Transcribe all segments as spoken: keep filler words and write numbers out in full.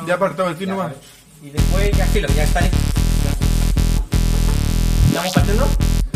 Ya partamos el tiro Ya, nomás. Y después ya filo, ya está listo. ¿Estamos partiendo?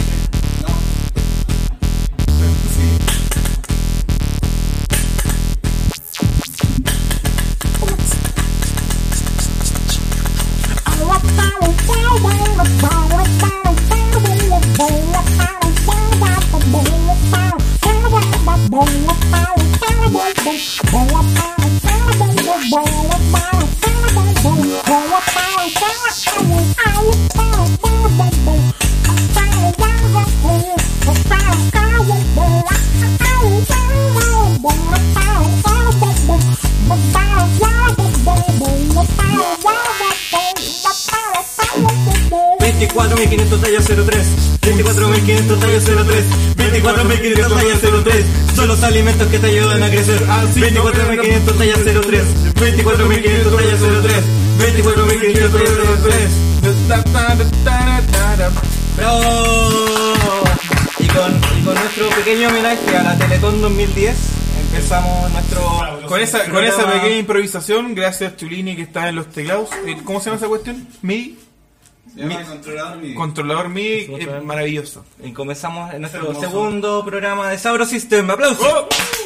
veinticuatro mil quinientos talla cero tres, veinticuatro mil quinientos talla cero tres, veinticuatro mil quinientos talla cero tres, son los alimentos que te ayudan a crecer. veinticuatro mil quinientos talla cero tres, veinticuatro mil quinientos talla cero tres, veinticuatro mil quinientos talla cero tres. ¡Bravo! Y con, y con nuestro pequeño homenaje a la Teletón dos mil diez empezamos nuestro... Con esa, con programa. esa pequeña improvisación, gracias Chulini que está en los teclados. ¿Cómo se llama esa cuestión? Mi Se llama controlador MIDI. controlador M I D I, es maravilloso. Y comenzamos en nuestro Hermoso. segundo programa de Sabro System. ¡Aplausos! ¡Oh!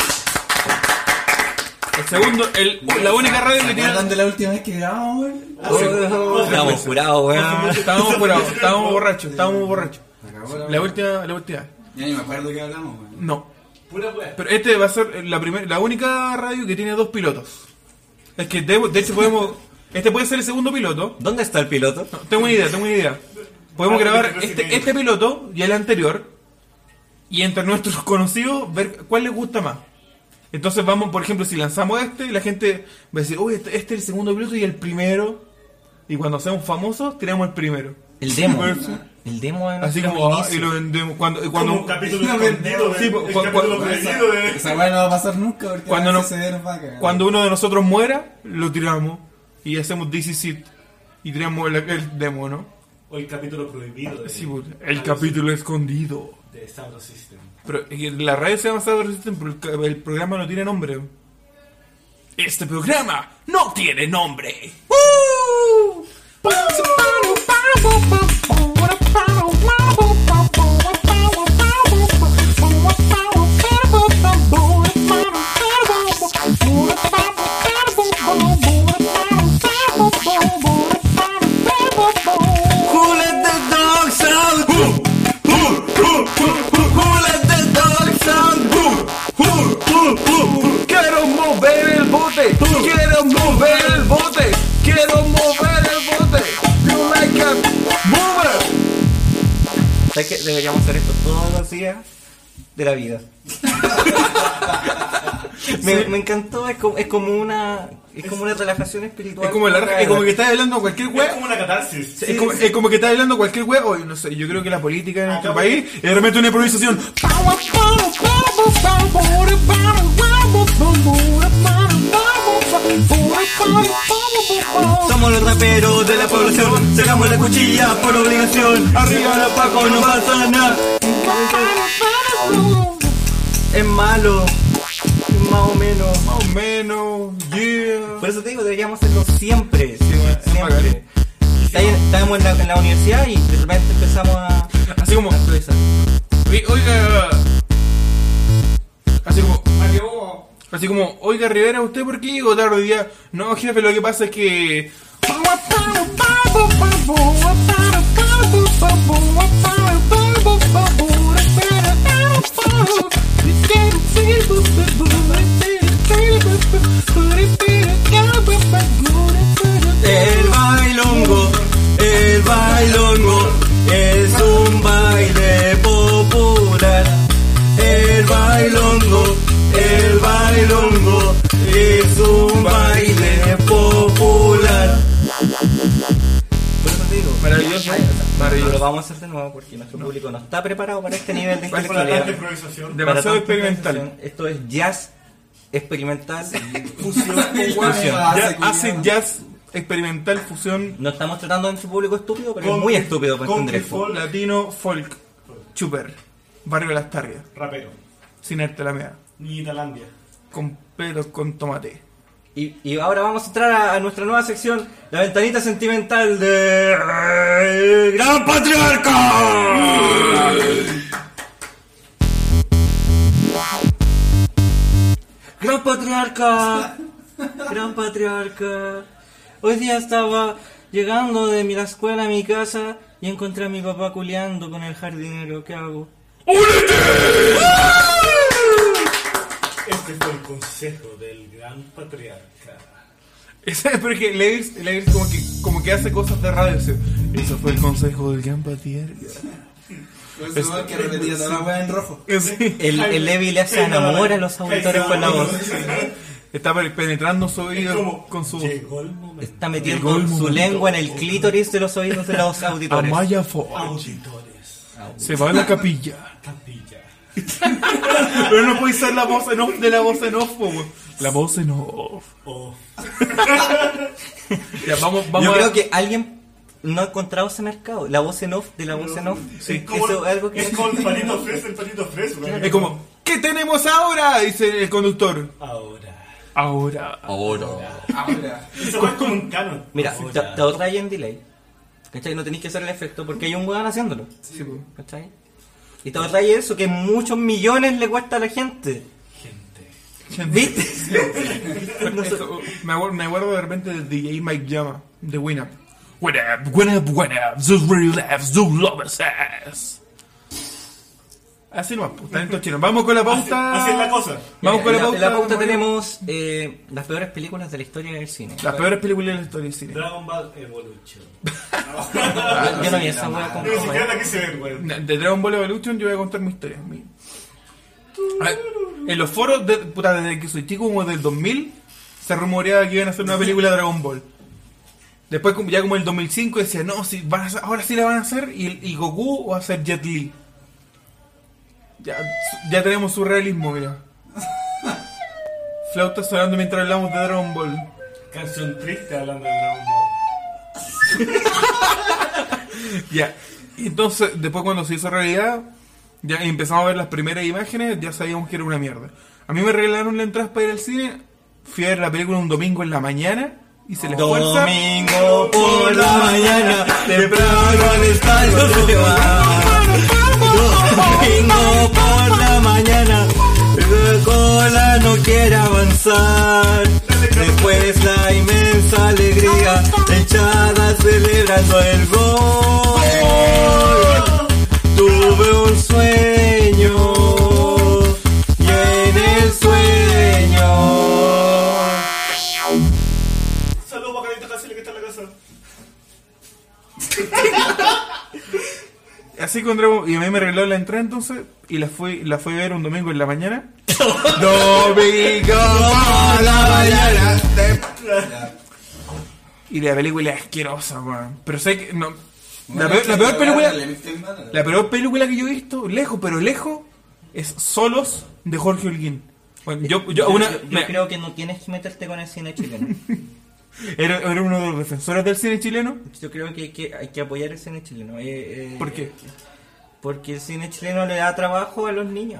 El segundo, el, la única radio que ¿Se tiene. acuerdan de la última vez que grabamos, güey? Oh, Estamos jurados, weón. Estábamos curados, estábamos borrachos, estábamos borrachos. Se acabó la- La última, la última. Ya ni me acuerdo que hablamos, güey. No. Pura wea. Pero este va a ser la primer, la única radio que tiene dos pilotos. Es que de, de hecho podemos. Este puede ser el segundo piloto. ¿Dónde está el piloto? No, tengo una idea, tengo una idea. Podemos grabar este, este piloto y el anterior. Y entre nuestros conocidos ver cuál les gusta más. Entonces vamos, por ejemplo, si lanzamos este, la gente va a decir, uy, este, este es el segundo piloto y el primero. Y cuando seamos famosos, tiramos el primero. El demo. Pues, El demo de así nuestro como, ah, inicio. y lo vendemos. Cuando, y Como cuando, un capítulo escondido, Sí, eh. pues, El cu- capítulo cu- prohibido de... Esa weá no va a pasar nunca porque Cuando la no- C D nos va a cagar. cuando uno de nosotros muera, lo tiramos. Y hacemos D C C y tiramos el, el demo, ¿no? O el capítulo prohibido de... Sí, pues, el capítulo escondido. de Sabro System. Pero eh, la radio se llama Sabro System, pero el, ca- el programa no tiene nombre. Este programa no tiene nombre. ¡Uh! Who let the dogs out? Who? Who? Who? Who? Who let the dogs out? Who? Who? Who? Who? Quiero mover el bote, quiero mover el bote, quiero mover el bote. You like a mover. ¿Sabes qué? Deberíamos hacer esto todos los días de la vida. me, me encantó, es como, es como una es como una relajación espiritual. Es como, la, es como que estás hablando a cualquier Es wea. como una catarsis. Es como, es como que estás hablando a cualquier wea. Oye, no sé, yo creo que la política en nuestro país y de repente una improvisación. Somos los raperos de la población, sacamos la cuchilla por obligación. Arriba los pacos no pasa nada. Es malo, es más o menos. Más o menos, yeah. Por eso te digo, deberíamos hacerlo siempre. Sí, es bacán. siempre. Está ahí- Estábamos en la, en la universidad y de repente empezamos a, Así como, a improvisar. oiga, oiga, así como, así como, oiga Rivera, ¿usted por qué llegó tarde hoy día? No, jefe, lo que pasa es que... El bailongo, el bailongo es un baile popular. El bailongo, el bailongo es un baile popular. Por eso te digo, Maravilloso, Ay, o sea, Lo maravilloso. vamos a hacer de nuevo porque nuestro público no está preparado para este nivel de Con la tanta intelectualidad. improvisación. Para Demasiado tanta experimental. improvisación. Esto es jazz experimental. Fusión. Ya hace jazz experimental, fusión, No estamos tratando a nuestro público estúpido, pero es Country- muy estúpido para country entender. folk. latino, folk, chuper, barrio de las Tarrias, Rapero. sin arte la mea, Ni Italandia. con pelos con tomate. Y, y ahora vamos a entrar a, a nuestra nueva sección, la ventanita sentimental de... ¡Gran Patriarca! ¡Gran Patriarca! ¡Gran Patriarca! Hoy día estaba llegando de mi- la escuela a mi casa y encontré a mi papá culeando con el jardinero. ¿Qué hago? Este fue el consejo del gran patriarca. Ese- Porque Levis, Levis como que como que hace cosas de radio. Dice, eso fue el consejo del gran patriarca. Por eso es que repetía toda la weá en rojo. Sí. El, el Levi le hace enamora a los auditores con la voz. Está pe- penetrando su Es oído como, con su... llegó el momento. Está metiendo su lengua en el clítoris de los oídos de los auditores. Amaya Ford. Auditores. Se va a la capilla. Capilla. Pero no puede ser la voz en off de la voz en off, po, weón. La voz en off. Oh. Ya, vamos, vamos Yo a... creo que alguien no ha encontrado ese mercado. La voz en off de la voz en off. Sí. Es como, Eso es algo que... es como el palito fresco, el palito fresco. Es como, ¿qué tenemos ahora? Dice el conductor. Ahora. Ahora. Ahora. Ahora. Eso es como un canon. Mira, Ahora. te, te ahorras ahí en delay. ¿Cachai? No tenéis que hacer el efecto porque hay un weón haciéndolo. Sí, po. ¿Cachai? Y te ahorras eso que muchos millones le cuesta a la gente. Gente. ¿Viste? Eso, me, acuerdo, me acuerdo de repente de D J Mike Llama, de Winamp. What up, what up, what up, those really laughs, those lovers ass. Así no, pues, talento chino. Vamos con la pauta. Así, así es la cosa. Vamos con la en pauta. En la pauta Mario. tenemos eh, las peores películas de la historia del cine. Las peores películas de la historia del cine. Dragon Ball Evolution. Yo, yo no vi esa wea con Yo ni siquiera la quise ver, weón. De Dragon Ball Evolution yo voy a contar mi historia. Mi- A ver, en los foros, de, puta, desde que soy chico, como del dos mil, se rumoreaba que iban a hacer una película de Dragon Ball. Después, como- ya como el dos mil cinco, decía, no, si van a hacer- ahora sí la van a hacer, y, y Goku va a ser Jet Li. Ya, ya tenemos su realismo, mira. Flauta sonando mientras hablamos de Dragon Ball. Canción triste hablando de Dragon Ball. Ya, y entonces, después cuando se hizo realidad, ya empezamos a ver las primeras imágenes, ya sabíamos que era una mierda. A mí me regalaron la entrada para ir al cine, fui a ver la película un domingo en la mañana, y se les fuerza. Domingo por la mañana, temprano al estadio se va. Domingo por la mañana, la cola no quiere avanzar. Después la inmensa alegría, echada celebrando el gol. Tuve un sueño, y en el sueño... Saludos para Carlito Cancela que está en la casa. Así con Dragon, y a mí me regaló la entrada entonces, y la fui, la fui a ver un domingo en la mañana. Domingo por la mañana. Y la película es asquerosa, weón. Pero sé que no. La peor, la peor película. La peor película que yo he visto, lejos, pero lejos, es Solos de Jorge Holguín. Bueno, yo, yo, una, yo, yo me- creo que no tienes que meterte con el cine chileno. era, era uno de los defensores del cine chileno. Yo creo que hay que, hay que apoyar el cine chileno. Eh, eh, ¿Por qué? Porque el cine chileno le da trabajo a los niños.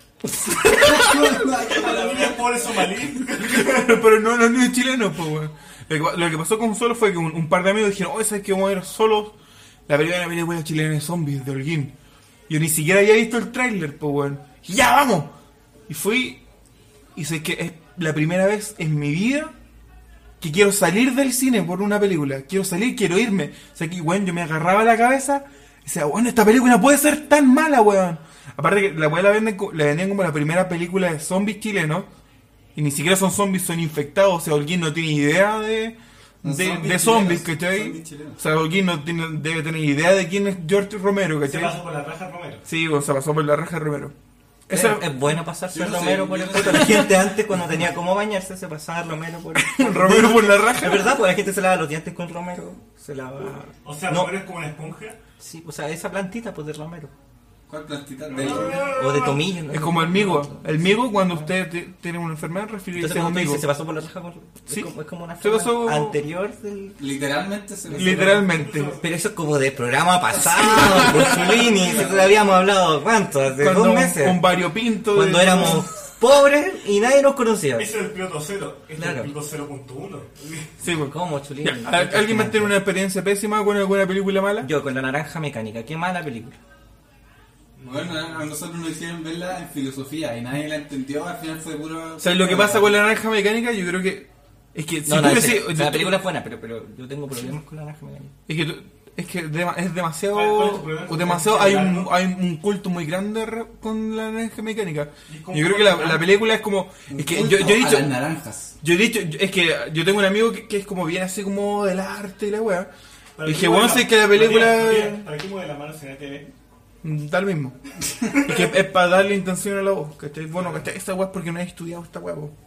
A la niña pobre somalí. Pero no los niños chilenos, pues, weón. Lo que, lo que pasó con Solos fue que un, un par de amigos dijeron, oh, ¿sabes qué? Vamos a ver Solos, la película de la película chilena de zombies de Holguín. Yo ni siquiera había visto el tráiler, pues, weón. Y ya, vamos. Y fui, y sé que es la primera vez en mi vida que quiero salir del cine por una película. Quiero salir, quiero irme. O sea, que, weón, yo me agarraba la cabeza y decía, weón, esta película puede ser tan mala, weón. Aparte que la weón la, venden, co- la vendían como la primera película de zombies chilenos. Y ni siquiera son zombies, son infectados. O sea, Holguín no tiene idea de, No, de, zombies de zombies, chilenos, ¿cachai? zombies chilenos. O sea, Holguín no tiene, debe tener idea de quién es George Romero, Se ¿cachai? pasó por la raja Romero. Sí, o sea, pasó por la raja de Romero. Es, Esa, es bueno pasarse Yo el no sé, Romero por yo el no sé. poto. La gente antes, cuando tenía cómo bañarse, se pasaba el Romero por el... Romero por la raja. Es verdad, pues la gente se lava los dientes con Romero. Se lava... O sea, no, Romero es como una esponja. sí, o sea, esa plantita pues de Romero. ¿Cuál plantita? Del... O de tomillo, ¿no? Es como el migo. El migo, cuando usted te- tiene una enfermedad, refiere Entonces, a un como tú migo. dices, se pasó por la raja con... Sí. Es como, es como una Se forma pasó- anterior del... Literalmente se me Literalmente. Pero eso es como de programa pasado, Mussolini, si te habíamos hablado, ¿cuánto? Hace Cuando dos un- meses. un variopinto. Cuando de- éramos pobres y nadie nos conocía. Ese es el piloto cero. Este Claro. es el piloto cero punto uno. Sí, pues. ¿Cómo, Chulín? Ya, ¿al- ¿Alguien más tiene una experiencia pésima con alguna película mala? Yo con La Naranja Mecánica, qué mala película. Bueno, a nosotros nos hicieron verla en filosofía y nadie la entendió, al final fue puro... O sea, lo que pasa con la naranja mecánica, yo creo que es que si No, tú no, en decís- serio, o sea, la película es buena, pero, pero yo tengo problemas con La Naranja Mecánica. es que tú- es que dema- es ¿Cuál es demasiado tu problema? o demasiado hay un ¿Largo? hay un culto muy grande re- con la naranja mecánica. ¿Y cómo Yo creo que la, fue? la película es como es que yo, yo he A dicho las naranjas. yo he dicho es que yo tengo un amigo que, que es como bien así como del arte y la weá. ¿Para Y qué dije, mueve bueno, la- sé que la Matías, película Matías, ¿para qué mueve la mano si nadie te ve? mm, da lo mismo. Es que es para darle intención a la voz, ¿cachai? Bueno, ¿cachai? Esta weá es porque no he estudiado esta weá, po.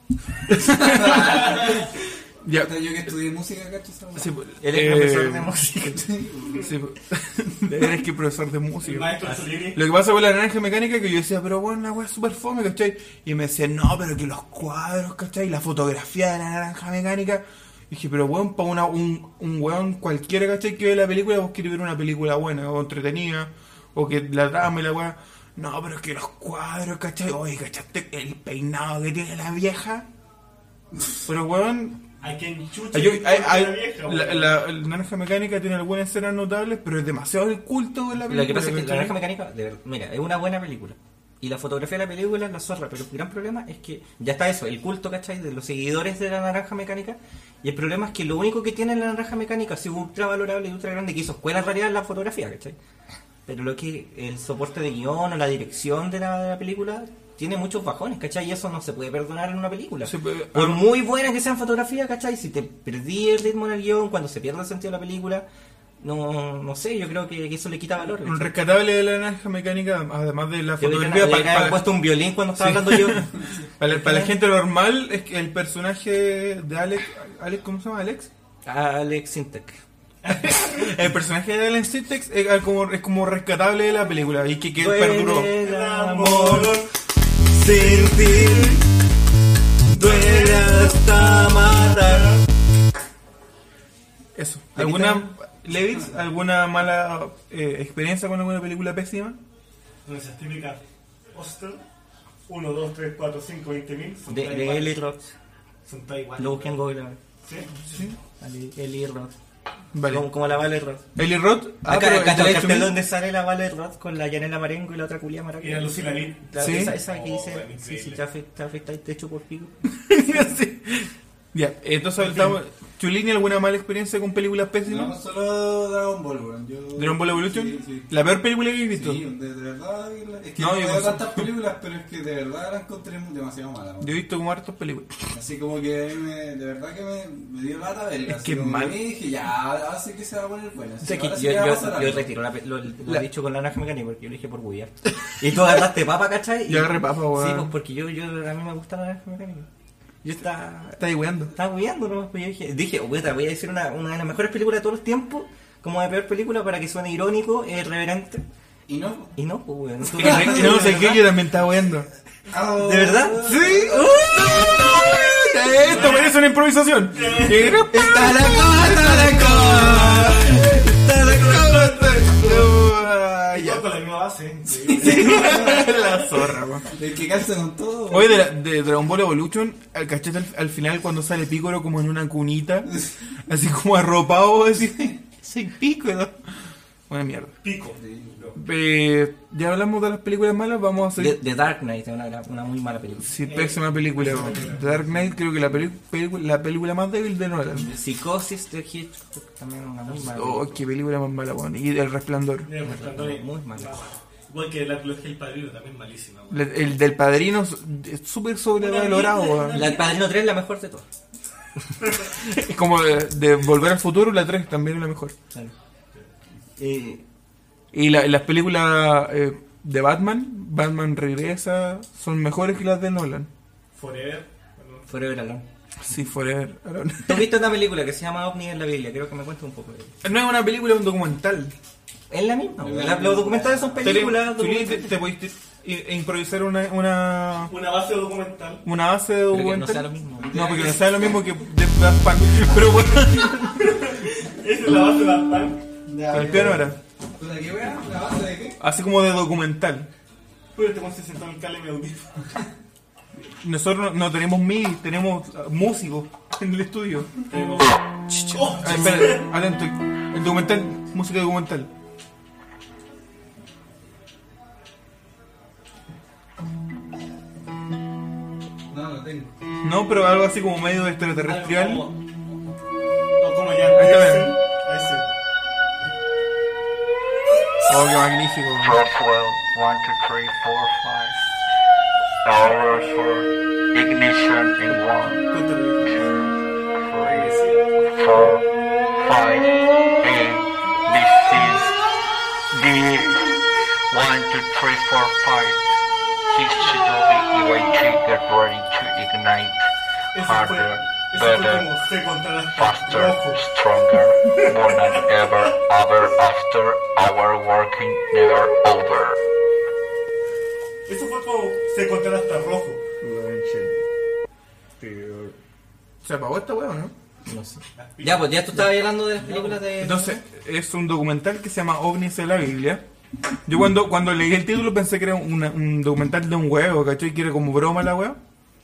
Ya. Hasta yo que estudié música, ¿cachai? Sí, pues, Él es eh, profesor de música. Sí, pues. Eres que profesor de El música. maestro Solini. Lo que pasa con la naranja mecánica es que yo decía, pero bueno, la weá es súper fome, ¿cachai? Y me decían, no, pero que los cuadros, ¿cachai? La fotografía de la naranja mecánica. Y dije, pero weón, para una, un, un weón cualquiera, ¿cachai? Que ve la película, vos querés ver una película buena o entretenida, o que la trama y la weá. No, pero es que los cuadros, ¿cachai? Oye, ¿cachaste el peinado que tiene la vieja? Pero weón, ¿A quién chucha Hay- le hay- importa hay- la vieja, la, weón? la- la naranja mecánica tiene algunas escenas notables, pero es demasiado el culto en la película. Lo que pasa es que La ¿cachai? Naranja Mecánica, de verdad, mira, es una buena película. Y la fotografía de la película es la zorra, pero el gran problema es que ya está eso, el culto, ¿cachai? De los seguidores de La Naranja Mecánica. Y el problema es que lo único que tiene La Naranja Mecánica, así ultra valorable y ultra grande, que hizo escuela en realidad es la fotografía, ¿cachai? Pero lo que el soporte de guión o la dirección de la, de la película tiene muchos bajones, ¿cachai? Y eso no se puede perdonar en una película. Se puede- Por ah. muy buena que sean fotografías, ¿cachai? Si te perdí el ritmo en el guión, cuando se pierde el sentido de la película, no, no sé, yo creo que, que eso le quita valor. Un ¿cachai? rescatable de la naranja mecánica, además de la Yo le fotografía, le para, había para- puesto un violín cuando estaba hablando yo. para- para la gente normal, es que el personaje de Alex, Alex ¿cómo se llama? ¿Alex? Alex Sintek. El personaje de Alex Sintek es como, es como rescatable de la película y que, que perduró. Duele el amor Amor. sin ti, duele hasta matar. Eso. ¿Alguna, Levitz, alguna mala eh, experiencia con alguna película pésima? Con esas típicas Hostel. uno, dos, tres, cuatro, cinco, veinte mil. Son De, todas de iguales. Eli Roth. Son todas iguales. Lo busqué en Google. a ver. ¿Sí? Sí. Ali- Eli Roth. Vale. Como, como la Vale Roth. Eli Roth. Ah, Acá, pero acá está el está cartel hecho- donde sale la Vale Roth con la Yanela Marengo y la otra culia Y maravillosa. la Lucila Lee. La- Sí. Esa, esa que Oh, dice, bueno, sí, increíble. sí, te afecta, te afecta y te echo por pico. Sí. Ya, entonces estamos. Chulini, ¿alguna mala experiencia con películas No, pésimas? solo Dragon Ball, weón. Yo... ¿Dragon Ball Evolution? Sí, sí. ¿La peor película que he visto? Sí, de, de verdad, es que No, no, yo veo no sé. tantas películas, pero es que de verdad las encontré demasiado malas. weón. Yo he visto como hartas películas. Así como que a mí me, de verdad que me, me dio lata verla. Es así que como mal. que dije, ya, ahora sí que se va a poner buena. O así sea, que ahora sí yo, que va a yo, pasar yo algo. retiro la, pe- lo, lo La- he dicho con la naranja mecánica porque yo lo dije por bullar. Y tú agarraste papa, ¿cachai? Y- Yo agarré papa, weón. Sí, pues porque yo, yo, a mí me gusta la naranja mecánica. Yo estaba, Está ahí weando. estaba huyendo, ¿no? Pues yo dije, dije oh, puta, voy a decir una, una de las mejores películas de todos los tiempos, como de peor película para que suene irónico, e irreverente. Y no. Y no, pues weón. Tú- No sé qué, yo también estaba weando. ¿De verdad? ¡Sí! Esto merece una improvisación. Está la cosa, está la cosa. Está la cosa. Ah, Y ya. todo con la misma base. La zorra, weón. El que calza con todo. Oye, de, la- de Dragon Ball Evolution, al cachete al, al final cuando sale Piccolo como en una cunita, así como arropado, así, soy Piccolo. Una mierda. Pico. Eh, ya hablamos de las películas malas, vamos a The, seguir. The Dark Knight es una, una muy mala película. Sí, pésima película. weón. The Dark Knight creo que la, peli- pelicu- la película más débil de Nolan. Psicosis de Hitchcock también es una muy mala Oh, película. qué película más mala, weón. Y El Resplandor. Mira, el Resplandor es Muy mala. Igual que la trilogía El Padrino, también malísima. weón. Le- El del Padrino es es súper sobrevalorado, weón. La del Padrino tres es la mejor de todas. Es como de, de Volver al Futuro, la tres también es la mejor. Claro. Eh, Y la- las películas eh, de Batman, Batman Regresa, son mejores que las de Nolan. Forever. bueno, Forever Alone. Sí, Forever Alone. ¿Tú has visto una película que se llama OVNI en la Biblia? Creo que me cuentes un poco de ella. No es una película, es un documental. Es la misma. güey. La- los documentales son películas. Chuli, te, documentales. te podiste i- improvisar una, una, Una base documental. una base de Pero que no documental. sea lo mismo. No, porque no sea lo mismo que de Daft Punk. Pero bueno, Esa es la base de la pan. Ya, el piano era ¿Puta qué wea? ¿La base de qué? así como de documental. Pero este weón se sentó en el cable y me audífono. Nosotros no, no tenemos M I D I, tenemos uh, músicos en el estudio. Oh, Ah, espera, atento. El documental, música documental. No, no tengo. No, pero algo así como medio extraterrestrial. Algo como- O como ya. Ahí está Ese, bien. ese. Oh, qué magnífico. Roswell, one, two, three, four, five. Hours for ignition in one, two, three, four, five, eight. This is the one, two, three, four, five. Six should be E Y T, get ready to ignite. Ese fue, Harder, ese fue better, como se contrasta faster, rojo. stronger, more than ever, ever after our working never over. Eso fue como se contrasta rojo. ¿Se apagó esta weá o no? No sé. Ya, pues ya tú estabas hablando de las películas de... Entonces, es un documental que se llama OVNIs en la Biblia. Yo cuando, cuando leí el título pensé que era una- un documental de un huevo, ¿cachai? Que era como broma la weá.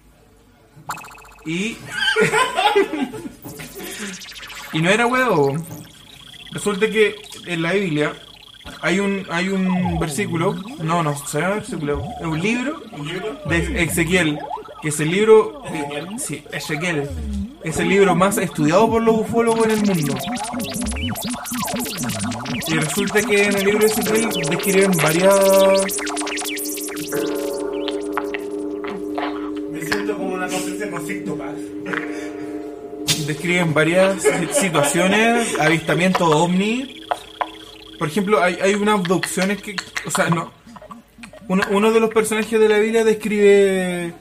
Y... y no era huevo. Resulta que en la Biblia hay un hay un versículo, no, no, se llama versículo, es un libro ¿Un libro? de Ezequiel, que es el libro, eh, sí, Ezequiel, es el libro más estudiado por los ufólogos en el mundo. Y resulta que en el libro de Ezequiel describen varias, Me siento como una conferencia con Ficto Paz. describen varias situaciones, avistamientos ovni. Por ejemplo, hay, hay unas abducciones que, o sea, no, uno, uno de los personajes de la Biblia describe...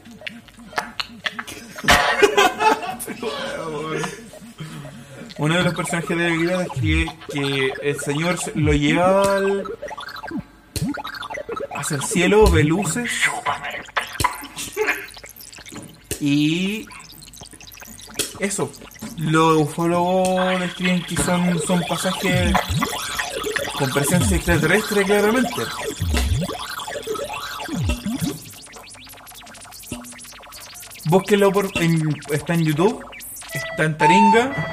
Uno de los personajes de la Biblia describe que el Señor se- lo lleva al- hacia el cielo, ve luces y eso. Los ufólogos describen que son, son pasajes con presencia extraterrestre claramente. Búsquenlo por, en- está en YouTube, está en Taringa.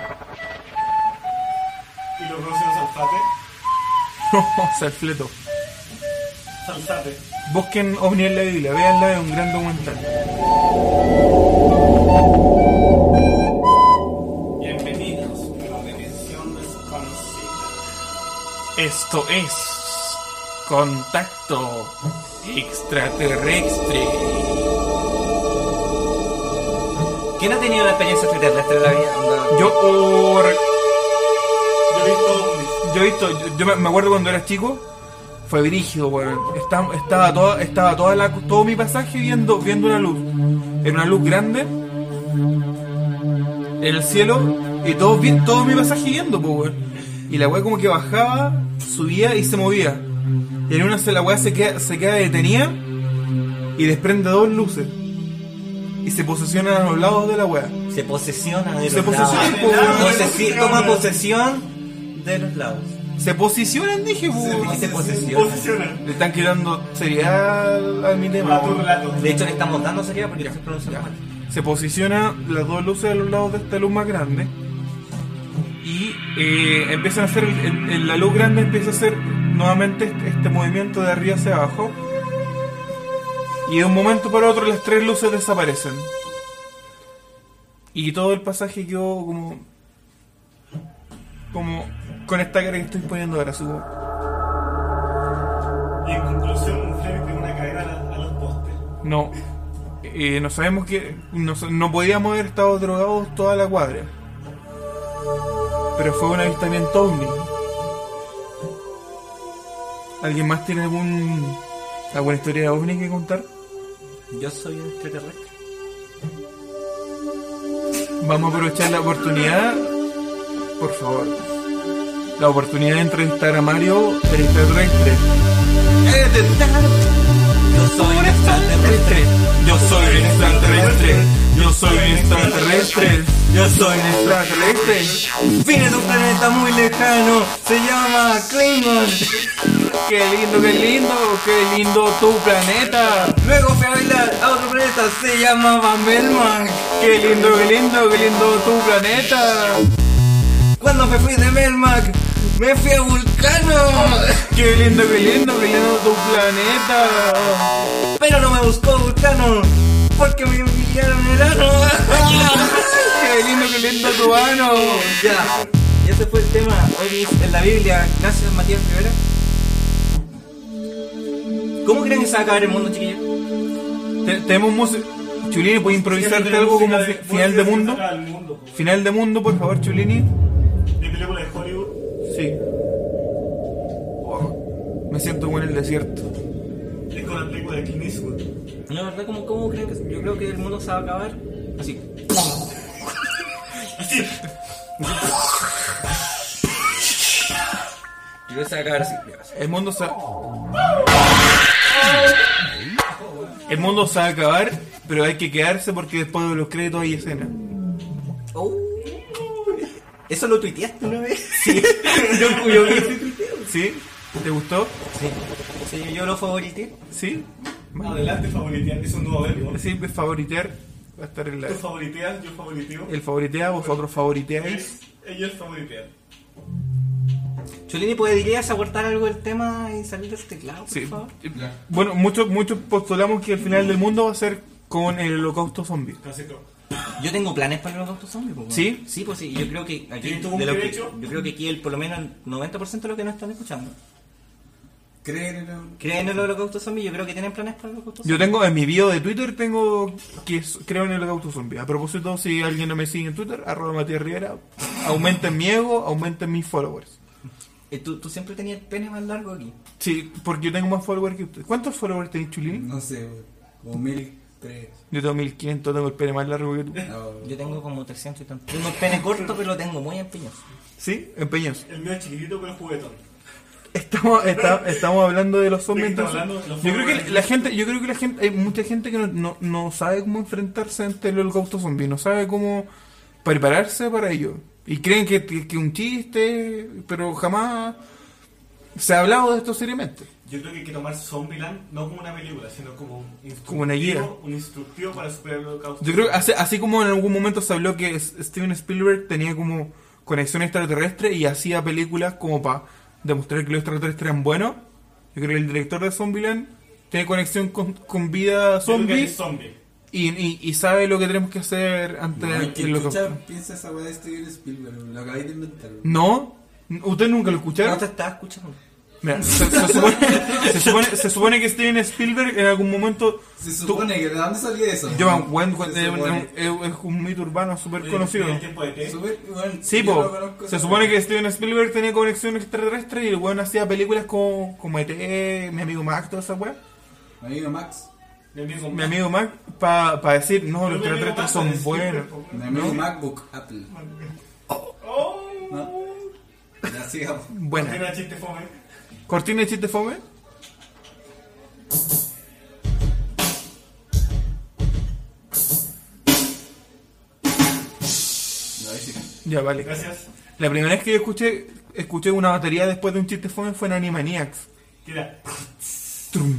Y lo conocen Salsate. O sea, el fleto. Salsate. Busquen OVNI en la Biblia, véanla, es un gran documental. Bienvenidos a la dimensión desconocida. Esto es Contacto Extraterrestre. ¿Quién ha tenido la experiencia extraterrestre de la vida? Onda- Yo, oh, re- Yo he visto ovnis. yo he visto, yo, yo me, me acuerdo cuando era chico, fue brígido, weón. Estaba, estaba toda, estaba toda la, todo mi pasaje viendo, viendo una luz. Era una luz grande en el cielo y todo, vi- todo mi pasaje viendo, po, weón. Y la weá como que bajaba, subía y se movía. Y en una la weá se queda, se queda detenida y desprende dos luces. Y se posesionan a los lados de la weá. Se posesiona de Se los posesiona, lados. po, weón. Posesi- toma posesión de los lados. Se posicionan, dije, po, weón. Y se posesiona. Posicionan. Le están quitando seriedad a mi tema. A tu weón. relato. De hecho, le estamos dando seriedad porque se pronuncia mal. Se posiciona las dos luces a los lados de esta luz más grande y eh, empiezan a hacer el- el- el- la luz grande empieza a hacer nuevamente este, este movimiento de arriba hacia abajo y de un momento para otro las tres luces desaparecen y todo el pasaje quedó como como con esta cara que estoy poniendo ahora, subo. Y en conclusión, un flare de una cadena a, a los postes. No, eh, no sabemos que no, no podíamos haber estado drogados toda la cuadra. Pero fue un avistamiento ovni. ¿Alguien más tiene algún alguna historia de ovni que contar? Yo soy un extraterrestre. Vamos a aprovechar la oportunidad, por favor. La oportunidad de entrevistar a Mario, el extraterrestre. ¡Eh, de tarde! soy un extraterrestre. Yo soy un extraterrestre. Yo soy un extraterrestre. Yo soy un Extraterrestre. Vine de un planeta muy lejano, se llama Klingon. Qué lindo, qué lindo, qué lindo tu planeta. Luego fui a bailar a otro planeta, se llamaba Melmac. Qué lindo, qué lindo, qué lindo tu planeta. Cuando me fui de Melmac, me fui a Vulcano. Qué lindo, qué lindo, qué lindo tu planeta. Pero no me buscó Vulcano, porque me enviaron el ano. Qué lindo, qué lindo tu ano. Ya, y ese fue el tema hoy en la Biblia. Gracias, Matías Rivera. ¿Cómo creen que se va a acabar el mundo, chiquillos? Te- Tenemos música. Chulini, ¿puedes improvisarte algo como fi- final de mundo? Final de mundo, por favor, Chulini. ¿De película de Hollywood? Sí. Oh, me siento como en el desierto. Es con la película de Clint Eastwood. La verdad, ¿cómo, cómo creen que se- yo creo que el mundo se va a acabar? Así. Así. Yo creo que se va a acabar así. El mundo se El mundo se va a acabar, pero hay que quedarse porque después de los créditos hay escena. Oh. ¿Eso lo tuiteaste una vez? Sí. yo, yo vi ese tuiteo. ¿Sí? ¿Te gustó? Sí. Sí, yo lo favorité. ¿Sí? Adelante, favoritear. Es un nuevo verbo. Sí, es favoritear. Va a estar en la... Tú favoriteas, yo favoriteo. El favoritea, vosotros favoriteáis. Ellos favoritean. Cholini, ¿podrías aportar algo del tema y salir de este teclado, por Sí. favor? Ya. Bueno, muchos muchos postulamos que el final del mundo va a ser con el holocausto zombie. Clásico. Yo tengo planes para el holocausto zombie. Pues, ¿Sí? Sí, pues sí. Yo creo que aquí, ¿Y tú de lo qué que- hecho? yo creo que aquí el, por lo menos el noventa por ciento de los que nos están escuchando ¿Creen en el- creen en el holocausto zombie. Yo creo que tienen planes para el holocausto zombie. Yo tengo en mi bio de Twitter tengo que es- creo en el holocausto zombie. A propósito, si alguien no me sigue en Twitter, arroba Matías Rivera, aumenten mi ego, aumenten mis followers. Eh, ¿Tú, tú siempre tenías el pene más largo aquí. Sí, porque yo tengo más followers que usted. ¿Cuántos followers tenéis, Chulini? No sé, güey. Como mil tres. Yo tengo mil quinientos, tengo el pene más largo que tú. No, Yo tengo como trescientos y tanto. Tengo el pene corto, pero lo tengo muy empeñoso. ¿Sí? Empeñoso. El mío es chiquitito pero juguetón. Estamos, está- estamos hablando de los zombies. ¿De qué estamos entonces. hablando? Los Yo creo que followers. la gente, yo creo que la gente, hay mucha gente que no, no, no sabe cómo enfrentarse ante el holocausto zombie, no sabe cómo prepararse para ello. Y creen que que es un chiste, pero jamás se ha hablado de esto seriamente. Yo creo que hay que tomar Zombieland no como una película, sino como un instructivo, Como una guía. un instructivo para superar el holocausto. Yo creo que así, así como en algún momento se habló que S- Steven Spielberg tenía como conexión extraterrestre y hacía películas como para demostrar que los extraterrestres eran buenos, yo creo que el director de Zombieland tiene conexión con, con vida Yo creo que zombie es zombie. y, y, y sabe lo que tenemos que hacer ante no, el que holocausto. escucha, piensa esa weá de Steven Spielberg, lo acabáis de inventar. güey. No, ¿usted nunca lo No escucharon? te estaba escuchando. Mira, se, se supone, se, supone, se supone que Steven Spielberg en algún momento... Se supone que, ¿de dónde salía eso? Joan Wentworth Se es, un- supone. es un- es un mito urbano súper Oye, conocido. ¿en el tiempo de té? Súper, bueno, Sí, yo po. no conozco Se esa supone weá. que Steven Spielberg tenía conexión extraterrestre y el weón hacía películas como, como E T, mi amigo Mac, toda esa weá. Amigo Max. Mi amigo Mi amigo Mac, para pa decir, no, los Mi amigo extraterrestres Max son es buenos. Spielberg, Mi amigo MacBook Apple. Oh. ¿No? Ya sigamos. Buena. Tiene un chiste fome. ¿Cortina de chiste fome? No, ahí sí. Ya, vale. Gracias. La primera vez que yo escuché, escuché una batería después de un chiste fome fue en Animaniacs. Mira, Trum,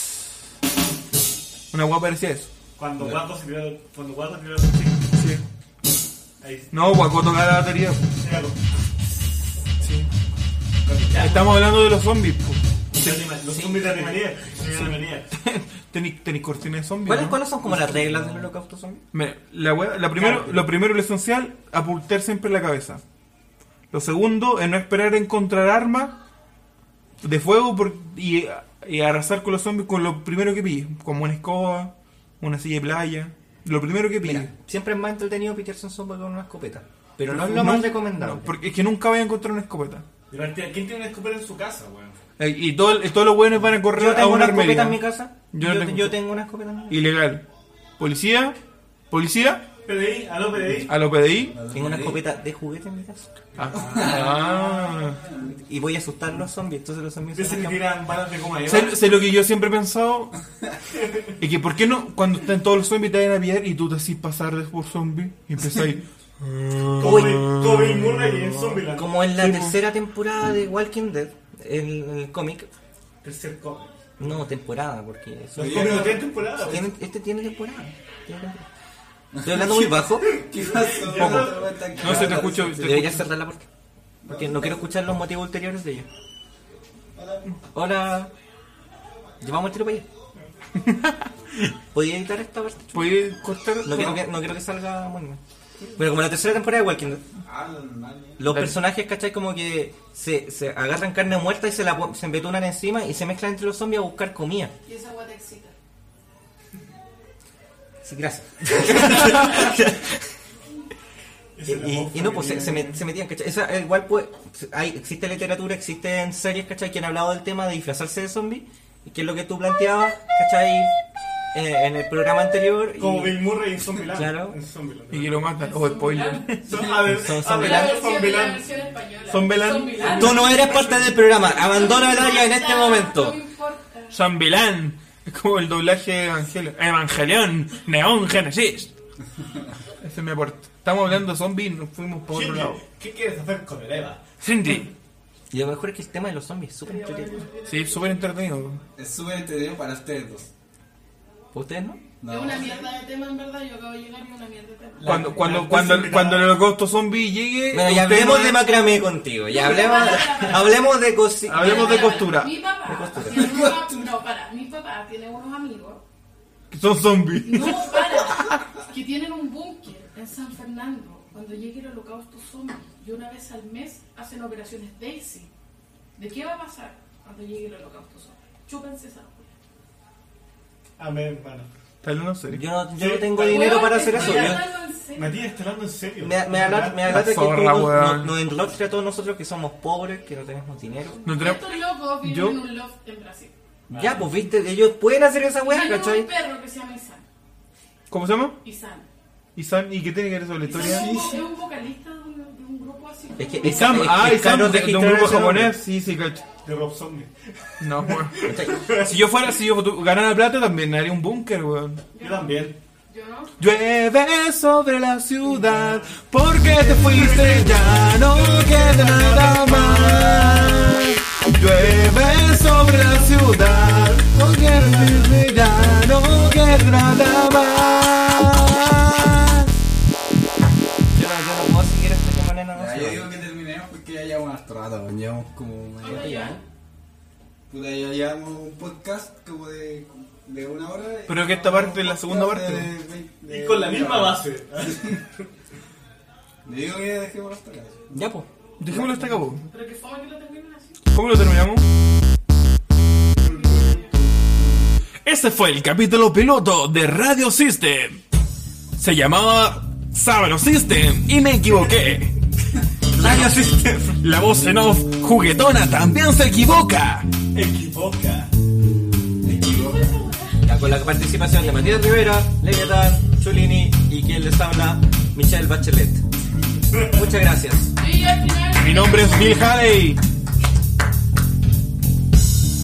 Una guapa parecía eso. cuando Waco se tiró, cuando Waco tiró su chico. Sí. Ahí, No, Guaco tocaba la batería. míralo. Sí. Estamos hablando de los zombies, po. Los zombies de Animaniacs. De Animaniacs. ¿Tenéis tenéis cortina de zombies? ¿Cuáles, ¿no? ¿Cuáles son como las reglas del holocausto zombie? Mira, la wea- la primero, Claro. lo primero, lo esencial, apuntar siempre la cabeza. Lo segundo es no esperar a encontrar armas de fuego por- y, y arrasar con los zombies con lo primero que pille, como una escoba, una silla de playa, lo primero que pille. Mira, siempre es más entretenido pitearse en sopa con una escopeta. Pero no es lo más recomendable. no, porque es que nunca vaya a encontrar una escopeta. De partida, ¿quién tiene una escopeta en su casa, weón? Eh, Y todo, el- todos los buenos van a correr Yo a tengo una una escopeta armería. en mi casa. Yo Yo, no te- tengo. yo tengo una escopeta en mi casa. Ilegal. Policía, policía, P D I, aló P D I. ¿A lo pedí? Tengo una escopeta de juguete en mi casa. Ah. Y voy a asustar a los zombies, entonces los zombies se Dicen que acercan. tiran balas de goma eva. ¿Sabes sé lo que yo siempre he pensado? Es que ¿por qué no cuando están todos los zombies te vayan a pillar y tú te haces pasar de por zombie y empezáis? Como Uy. Bill- como Bill Murray en Zombieland. Como en la Sí, po. tercera temporada de Walking Dead, el, el cómic. Tercer cómic. No, temporada, porque eso- Los cómics no tienen temporada. güey. tiene- este tiene temporada. Tiene temporada. Estoy hablando muy bajo. ¿Qué pasó? Poco. No se te escucho. te Debería escucho. cerrar la puerta. Porque no quiero escuchar los motivos ulteriores de ellos. Hola. Llevamos el tiro para allá. ¿Podría editar esta parte? ¿Puedes cortar? No quiero que, no quiero que salga muy mal. Pero como la tercera temporada de Walking Dead, los Dale. personajes, ¿cachai? Como que se, se agarran carne muerta y se la pon- se embetunan encima y se mezclan entre los zombies a buscar comida. Y esa agua te excita. Sí, gracias. Es Y, el y- amor y no, pues se, familiar. se, met- se metían, ¿cachai? Esa, igual pues, hay, existe literatura, existen series, ¿cachai? Que han hablado del tema de disfrazarse de zombies, y que es lo que tú planteabas, ¿cachai? Eh, en el programa anterior. y- Como Bill Murray en Zombieland. Claro. En Zombieland. Y que lo matan. Oh, spoiler. Son, a ver, Son a La Zombieland. ver, versión, la Zombieland. versión española. Zombieland. Zombieland. Tú no eres parte del programa, abandona el área en este No momento. me importa. Zambilán. Es como el doblaje de Evangelion. Evangelion. Neon Genesis. Ese es mi aporte. Estamos hablando de zombies y nos fuimos por otro Shinji, lado. ¿qué quieres hacer con el Eva? Cindy. Y lo mejor es que el tema de los zombies es súper entretenido. Sí, súper entretenido. Es súper entretenido para ustedes dos. ¿Para ustedes no? No. Es una mierda de tema, en verdad. Yo acabo de llegar y es una mierda de tema. Cuando, La- cuando, la- cuando, la- cuando el holocausto zombie llegue. Bueno, ya usted hablemos no- de macramé contigo, ya hablemos, hablemos de cositas. Hablemos de costura. Mi papá, De costura. tiene unos, no, para, mi papá tiene unos amigos, Que son zombies. no, para, que tienen un búnker en San Fernando. Cuando llegue el holocausto zombie, y una vez al mes hacen operaciones Daisy. ¿De qué va a pasar cuando llegue el holocausto zombie? Chúpense esa hueá. Amén, hermano. ¿Estás hablando en serio? Yo no, yo Sí, no tengo weón, dinero para hacer Estoy eso. Yo, hablando en serio. Matías está hablando en serio. me, me, ala- me alata que zorra, todo weón. nos, nos enrostre a todos nosotros que somos pobres, que no tenemos dinero. No tenemos- Estos locos viven Yo- en un loft en Brasil. Ya, pues viste, ellos pueden hacer esa weá, Tienen ¿cachai? un perro que se llama Isan. ¿Cómo se llama? Isan. Isan. ¿Y qué tiene que ver sobre la Isan historia? es un, es un vocalista de un, de un grupo así. Es que- como- Isam. Es- Ah, es Isam. caro De, de un registrar grupo ese nombre. japonés. Sí, sí, cacho. De Rob Zombie. No, weón. Si yo fuera, si yo tu- ganara plata, también haría un búnker, weón. Yo también. Yo no. Llueve sobre la ciudad, porque te fuiste, ya no queda nada más. Llueve sobre la ciudad, porque te fuiste, ya no queda nada más. Yo no, yo no puedo seguir esta de manera, no Ya, sé. yo digo que terminemos porque ya llevamos harto rato. Llevamos como. ¿Cuánto ya? Puta, ya llevamos un podcast como de, de una hora. Pero que esta parte es la segunda Podcast parte. de veinte- de Y con la misma una hora. base. Le digo que dejemos hasta acá. Ya, pues. Dejémoslo hasta acá, po. Pero que fue que lo terminen así. ¿Cómo lo terminamos? Ese fue el capítulo piloto de Radio System. Se llamaba Sábalo System y me equivoqué. Radio System. La voz en off juguetona también se equivoca. Equivoca. Ya, con la participación de Matías Rivera, Leviatán, Chulini y quien les habla, Michelle Bachelet. Muchas gracias. Y al final. Mi nombre es Bill Haley.